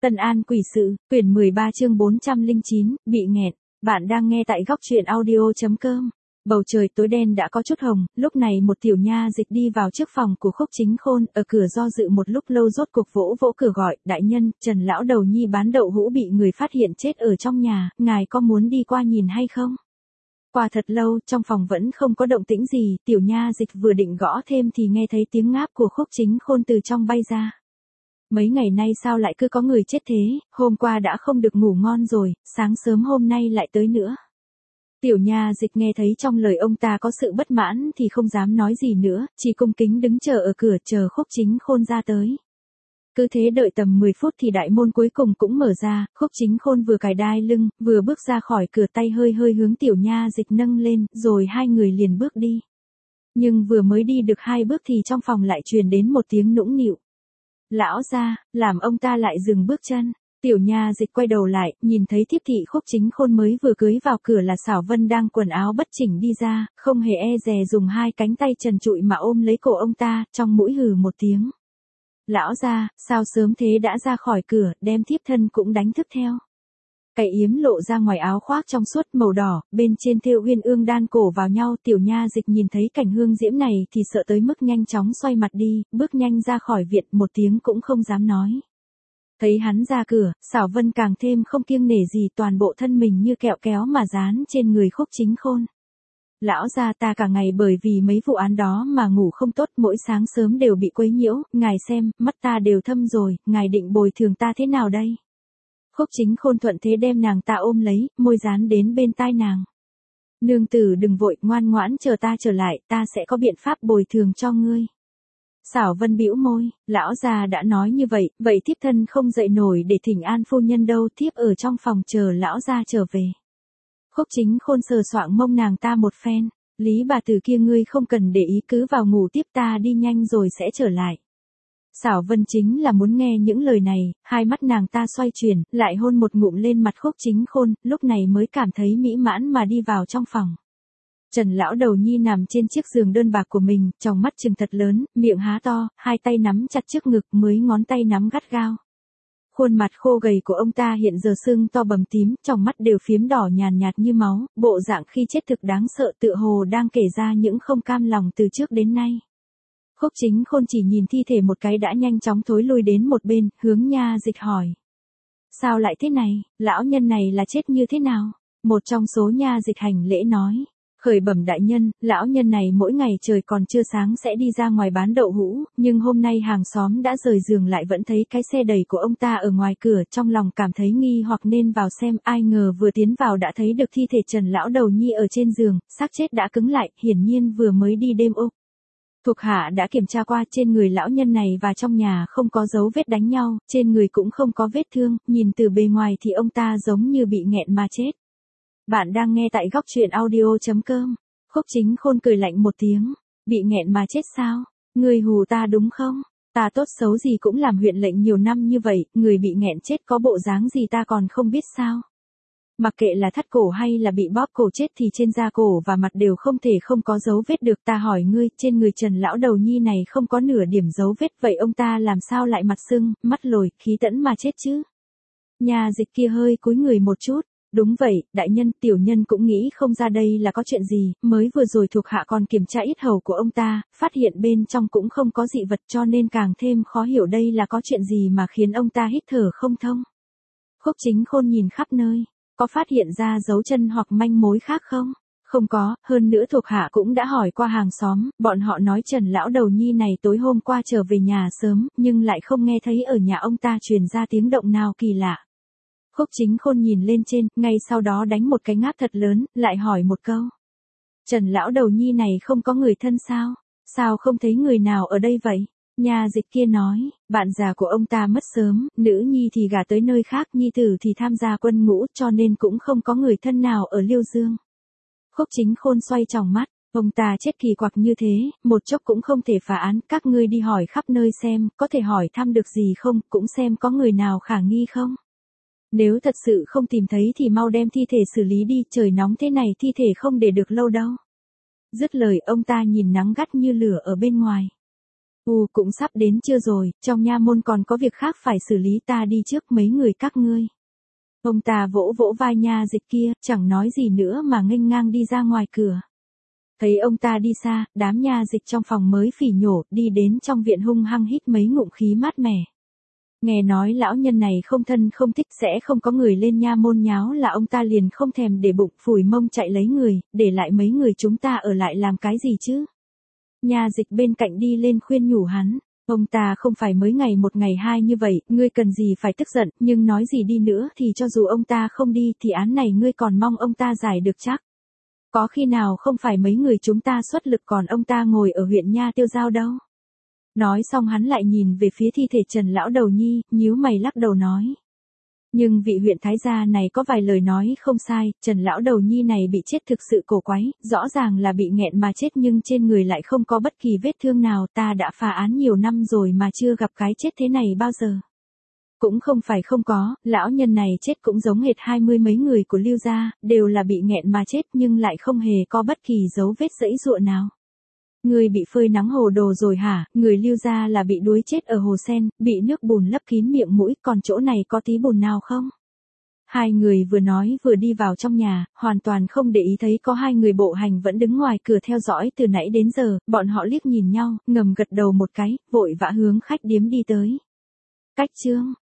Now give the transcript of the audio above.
Tân An quỷ sự, quyển 13 chương 409, bị nghẹn. Bạn đang nghe tại góc truyện audio.com. Bầu trời tối đen đã có chút hồng, lúc này một tiểu nha dịch đi vào trước phòng của Khúc Chính Khôn, ở cửa do dự một lúc lâu rốt cuộc vỗ vỗ cửa gọi, đại nhân, Trần lão đầu nhi bán đậu hũ bị người phát hiện chết ở trong nhà, ngài có muốn đi qua nhìn hay không? Qua thật lâu, trong phòng vẫn không có động tĩnh gì, tiểu nha dịch vừa định gõ thêm thì nghe thấy tiếng ngáp của Khúc Chính Khôn từ trong bay ra. Mấy ngày nay sao lại cứ có người chết thế, hôm qua đã không được ngủ ngon rồi, sáng sớm hôm nay lại tới nữa. Tiểu nha dịch nghe thấy trong lời ông ta có sự bất mãn thì không dám nói gì nữa, chỉ cung kính đứng chờ ở cửa chờ Khúc Chính Khôn ra tới. Cứ thế đợi tầm 10 phút thì đại môn cuối cùng cũng mở ra, Khúc Chính Khôn vừa cài đai lưng, vừa bước ra khỏi cửa tay hơi hơi hướng tiểu nha dịch nâng lên, rồi hai người liền bước đi. Nhưng vừa mới đi được 2 bước thì trong phòng lại truyền đến một tiếng nũng nịu. Lão gia, làm ông ta lại dừng bước chân. Tiểu nha dịch quay đầu lại, nhìn thấy thiếp thị Khúc Chính Khôn mới vừa cưới vào cửa là Xảo Vân đang quần áo bất chỉnh đi ra, không hề e dè dùng 2 cánh tay trần trụi mà ôm lấy cổ ông ta, trong mũi hừ một tiếng. Lão gia, sao sớm thế đã ra khỏi cửa, đem thiếp thân cũng đánh thức theo. Cái yếm lộ ra ngoài áo khoác trong suốt màu đỏ, bên trên thêu uyên ương đan cổ vào nhau, tiểu nha dịch nhìn thấy cảnh hương diễm này thì sợ tới mức nhanh chóng xoay mặt đi, bước nhanh ra khỏi viện, một tiếng cũng không dám nói. Thấy hắn ra cửa, Xảo Vân càng thêm không kiêng nể gì, toàn bộ thân mình như kẹo kéo mà dán trên người Khúc Chính Khôn. Lão gia, ta cả ngày bởi vì mấy vụ án đó mà ngủ không tốt, mỗi sáng sớm đều bị quấy nhiễu, ngài xem, mắt ta đều thâm rồi, ngài định bồi thường ta thế nào đây? Khúc Chính Khôn thuận thế đem nàng ta ôm lấy, môi dán đến bên tai nàng. Nương tử đừng vội, ngoan ngoãn chờ ta trở lại, ta sẽ có biện pháp bồi thường cho ngươi. Xảo Vân bĩu môi, lão già đã nói như vậy, vậy thiếp thân không dậy nổi để thỉnh an phu nhân đâu, thiếp ở trong phòng chờ lão gia trở về. Khúc Chính Khôn sờ soạng mông nàng ta một phen, Lý bà tử kia ngươi không cần để ý, cứ vào ngủ tiếp, ta đi nhanh rồi sẽ trở lại. Xảo Vân chính là muốn nghe những lời này, hai mắt nàng ta xoay chuyển, lại hôn một ngụm lên mặt Khúc Chính Khôn, lúc này mới cảm thấy mỹ mãn mà đi vào trong phòng. Trần lão đầu nhi nằm trên chiếc giường đơn bạc của mình, tròng mắt trừng thật lớn, miệng há to, hai tay nắm chặt trước ngực, mới ngón tay nắm gắt gao. Khuôn mặt khô gầy của ông ta hiện giờ sưng to bầm tím, tròng mắt đều phiếm đỏ nhàn nhạt như máu, bộ dạng khi chết thực đáng sợ, tựa hồ đang kể ra những không cam lòng từ trước đến nay. Khúc Chính Khôn chỉ nhìn thi thể một cái đã nhanh chóng thối lui đến một bên, hướng nha dịch hỏi. Sao lại thế này, lão nhân này là chết như thế nào? Một trong số nha dịch hành lễ nói. Khởi bẩm đại nhân, lão nhân này mỗi ngày trời còn chưa sáng sẽ đi ra ngoài bán đậu hũ, nhưng hôm nay hàng xóm đã rời giường lại vẫn thấy cái xe đẩy của ông ta ở ngoài cửa, trong lòng cảm thấy nghi hoặc nên vào xem, ai ngờ vừa tiến vào đã thấy được thi thể Trần lão đầu nhi ở trên giường, xác chết đã cứng lại, hiển nhiên vừa mới đi đêm úc. Thuộc hạ đã kiểm tra qua, trên người lão nhân này và trong nhà không có dấu vết đánh nhau, trên người cũng không có vết thương, nhìn từ bề ngoài thì ông ta giống như bị nghẹn mà chết. Bạn đang nghe tại góc truyện audio.com. Khúc Chính Khôn cười lạnh một tiếng. Bị nghẹn mà chết sao? Người hù ta đúng không? Ta tốt xấu gì cũng làm huyện lệnh nhiều năm như vậy, người bị nghẹn chết có bộ dáng gì ta còn không biết sao? Mặc kệ là thắt cổ hay là bị bóp cổ chết thì trên da cổ và mặt đều không thể không có dấu vết được. Ta hỏi ngươi, trên người Trần lão đầu nhi này không có nửa điểm dấu vết, vậy ông ta làm sao lại mặt sưng, mắt lồi, khí tẫn mà chết chứ? Nhà dịch kia hơi cúi người một chút. Đúng vậy, đại nhân, tiểu nhân cũng nghĩ không ra đây là có chuyện gì, mới vừa rồi thuộc hạ còn kiểm tra yết hầu của ông ta, phát hiện bên trong cũng không có dị vật, cho nên càng thêm khó hiểu đây là có chuyện gì mà khiến ông ta hít thở không thông. Khúc Chính Khôn nhìn khắp nơi, có phát hiện ra dấu chân hoặc manh mối khác không? Không có, hơn nữa thuộc hạ cũng đã hỏi qua hàng xóm, bọn họ nói Trần lão đầu nhi này tối hôm qua trở về nhà sớm, nhưng lại không nghe thấy ở nhà ông ta truyền ra tiếng động nào kỳ lạ. Khúc Chính Khôn nhìn lên trên, ngay sau đó đánh một cái ngáp thật lớn, lại hỏi một câu. Trần lão đầu nhi này không có người thân sao? Sao không thấy người nào ở đây vậy? Nhà dịch kia nói, bạn già của ông ta mất sớm, nữ nhi thì gả tới nơi khác, nhi tử thì tham gia quân ngũ, cho nên cũng không có người thân nào ở Liêu Dương. Khúc Chính Khôn xoay tròng mắt, ông ta chết kỳ quặc như thế, một chốc cũng không thể phá án, các ngươi đi hỏi khắp nơi xem, có thể hỏi thăm được gì không, cũng xem có người nào khả nghi không. Nếu thật sự không tìm thấy thì mau đem thi thể xử lý đi, trời nóng thế này thi thể không để được lâu đâu. Dứt lời ông ta nhìn nắng gắt như lửa ở bên ngoài. Cũng sắp đến trưa rồi, trong nha môn còn có việc khác phải xử lý, ta đi trước mấy người các ngươi. Ông ta vỗ vỗ vai nha dịch kia, chẳng nói gì nữa mà nghênh ngang đi ra ngoài cửa. Thấy ông ta đi xa, đám nha dịch trong phòng mới phỉ nhổ, đi đến trong viện hung hăng hít mấy ngụm khí mát mẻ. Nghe nói lão nhân này không thân không thích, sẽ không có người lên nha môn nháo là ông ta liền không thèm để bụng, phủi mông chạy lấy người, để lại mấy người chúng ta ở lại làm cái gì chứ. Nha dịch bên cạnh đi lên khuyên nhủ hắn. Ông ta không phải mới ngày một ngày hai như vậy, ngươi cần gì phải tức giận, nhưng nói gì đi nữa thì cho dù ông ta không đi thì án này ngươi còn mong ông ta giải được chắc. Có khi nào không phải mấy người chúng ta xuất lực còn ông ta ngồi ở huyện Nha Tiêu Giao đâu. Nói xong hắn lại nhìn về phía thi thể Trần Lão Đầu Nhi, nhíu mày lắc đầu nói. Nhưng vị huyện Thái gia này có vài lời nói không sai, Trần Lão Đầu Nhi này bị chết thực sự cổ quái, rõ ràng là bị nghẹn mà chết nhưng trên người lại không có bất kỳ vết thương nào, ta đã phá án nhiều năm rồi mà chưa gặp cái chết thế này bao giờ. Cũng không phải không có, lão nhân này chết cũng giống hệt 20 mấy người của Lưu gia, đều là bị nghẹn mà chết nhưng lại không hề có bất kỳ dấu vết giãy giụa nào. Người bị phơi nắng hồ đồ rồi hả, người Lưu gia là bị đuối chết ở hồ sen, bị nước bùn lấp kín miệng mũi, còn chỗ này có tí bùn nào không? Hai người vừa nói vừa đi vào trong nhà, hoàn toàn không để ý thấy có hai người bộ hành vẫn đứng ngoài cửa theo dõi từ nãy đến giờ, bọn họ liếc nhìn nhau, ngầm gật đầu một cái, vội vã hướng khách điếm đi tới. Cách chương